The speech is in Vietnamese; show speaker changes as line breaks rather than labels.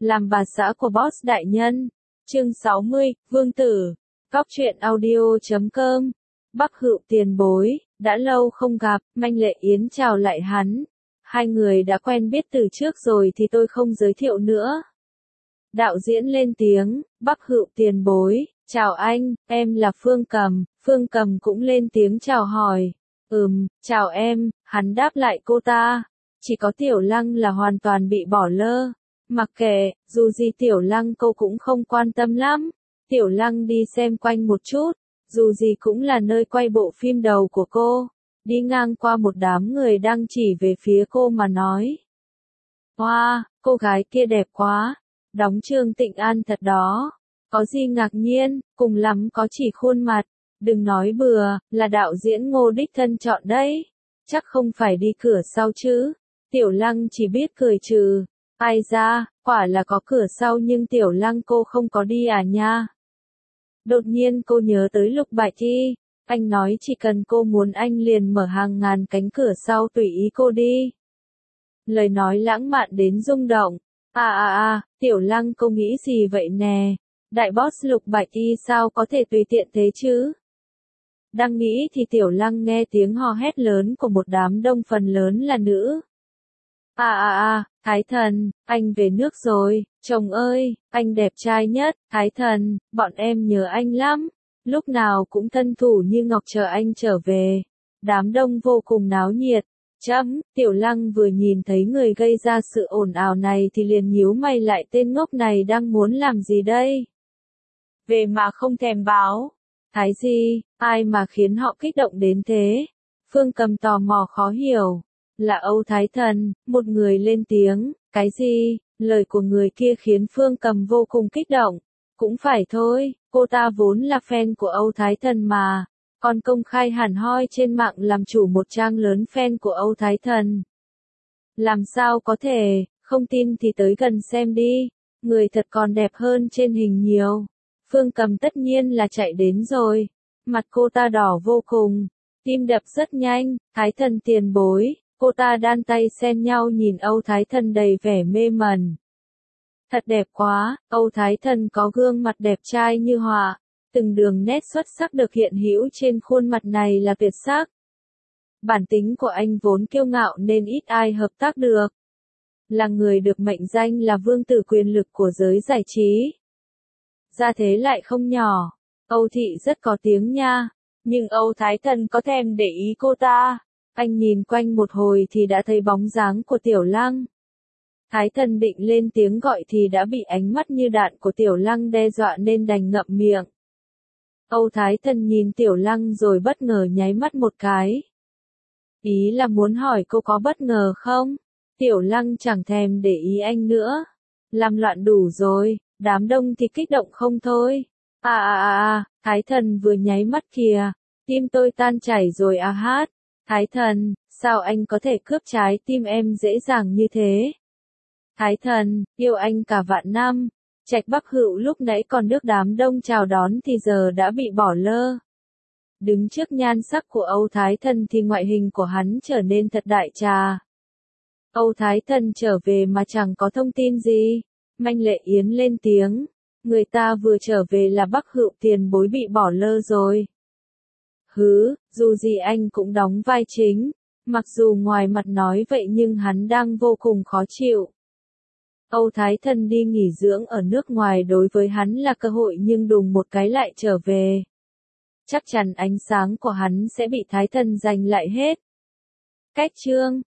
làm bà xã của boss đại nhân. Chương 60, Vương Tử. Góc truyện audio.com. Bắc Hữu tiền bối, đã lâu không gặp, Manh Lệ Yến chào lại hắn. Hai người đã quen biết từ trước rồi thì tôi không giới thiệu nữa. Đạo diễn lên tiếng, Bắc Hữu tiền bối, chào anh, em là Phương Cầm. Phương Cầm cũng lên tiếng chào hỏi. Chào em, hắn đáp lại cô ta. Chỉ có Tiểu Lăng là hoàn toàn bị bỏ lơ. Mặc kệ, dù gì Tiểu Lăng cô cũng không quan tâm lắm. Tiểu Lăng đi xem quanh một chút, dù gì cũng là nơi quay bộ phim đầu của cô. Đi ngang qua một đám người đang chỉ về phía cô mà nói. Wow, cô gái kia đẹp quá. Đóng Trương Tịnh An thật đó. Có gì ngạc nhiên, cùng lắm có chỉ khuôn mặt. Đừng nói bừa, là đạo diễn Ngô đích thân chọn đấy. Chắc không phải đi cửa sau chứ. Tiểu Lăng chỉ biết cười trừ. Ai ra, quả là có cửa sau nhưng Tiểu Lăng cô không có đi à nha. Đột nhiên cô nhớ tới Lục Bạch Chi. Anh nói chỉ cần cô muốn anh liền mở hàng ngàn cánh cửa sau tùy ý cô đi. Lời nói lãng mạn đến rung động. Tiểu Lăng cô nghĩ gì vậy nè? Đại boss Lục Bạch Chi sao có thể tùy tiện thế chứ? Đang nghĩ thì Tiểu Lăng nghe tiếng hò hét lớn của một đám đông phần lớn là nữ. Thái Thần, anh về nước rồi, chồng ơi, anh đẹp trai nhất, Thái Thần, bọn em nhớ anh lắm, lúc nào cũng thân thủ như ngọc chờ anh trở về. Đám đông vô cùng náo nhiệt. Tiểu Lăng vừa nhìn thấy người gây ra sự ồn ào này thì liền nhíu mày lại, tên ngốc này đang muốn làm gì đây? Về mà không thèm báo. Thái gì, ai mà khiến họ kích động đến thế? Phương Cầm tò mò khó hiểu. Là Âu Thái Thần, một người lên tiếng. Cái gì? Lời của người kia khiến Phương Cầm vô cùng kích động. Cũng phải thôi, cô ta vốn là fan của Âu Thái Thần mà. Còn công khai hẳn hoi trên mạng làm chủ một trang lớn fan của Âu Thái Thần. Làm sao có thể, không tin thì tới gần xem đi. Người thật còn đẹp hơn trên hình nhiều. Phương Cầm tất nhiên là chạy đến rồi. Mặt cô ta đỏ vô cùng. Tim đập rất nhanh. Thái Thần tiền bối. Cô ta đan tay xen nhau nhìn Âu Thái Thần đầy vẻ mê mẩn. Thật đẹp quá, Âu Thái Thần có gương mặt đẹp trai như họa. Từng đường nét xuất sắc được hiện hữu trên khuôn mặt này là tuyệt sắc. Bản tính của anh vốn kiêu ngạo nên ít ai hợp tác được. Là người được mệnh danh là vương tử quyền lực của giới giải trí. Gia thế lại không nhỏ. Âu Thị rất có tiếng nha. Nhưng Âu Thái Thần có thèm để ý cô ta. Anh nhìn quanh một hồi thì đã thấy bóng dáng của Tiểu Lăng. Thái Thần định lên tiếng gọi thì đã bị ánh mắt như đạn của Tiểu Lăng đe dọa nên đành ngậm miệng. Âu Thái Thần nhìn Tiểu Lăng rồi bất ngờ nháy mắt một cái. Ý là muốn hỏi cô có bất ngờ không? Tiểu Lăng chẳng thèm để ý anh nữa. Làm loạn đủ rồi, đám đông thì kích động không thôi. Thái Thần vừa nháy mắt kìa. Tim tôi tan chảy rồi hát. Thái Thần, sao anh có thể cướp trái tim em dễ dàng như thế? Thái Thần, yêu anh cả vạn năm. Trạch Bắc Hữu lúc nãy còn được đám đông chào đón thì giờ đã bị bỏ lơ. Đứng trước nhan sắc của Âu Thái Thần thì ngoại hình của hắn trở nên thật đại trà. Âu Thái Thần trở về mà chẳng có thông tin gì. Manh Lệ Yến lên tiếng. Người ta vừa trở về là Bắc Hữu tiền bối bị bỏ lơ rồi. Dù gì anh cũng đóng vai chính. Mặc dù ngoài mặt nói vậy nhưng hắn đang vô cùng khó chịu. Âu Thái Thần đi nghỉ dưỡng ở nước ngoài đối với hắn là cơ hội nhưng đùng một cái lại trở về. Chắc chắn ánh sáng của hắn sẽ bị Thái Thần giành lại hết. Cách chương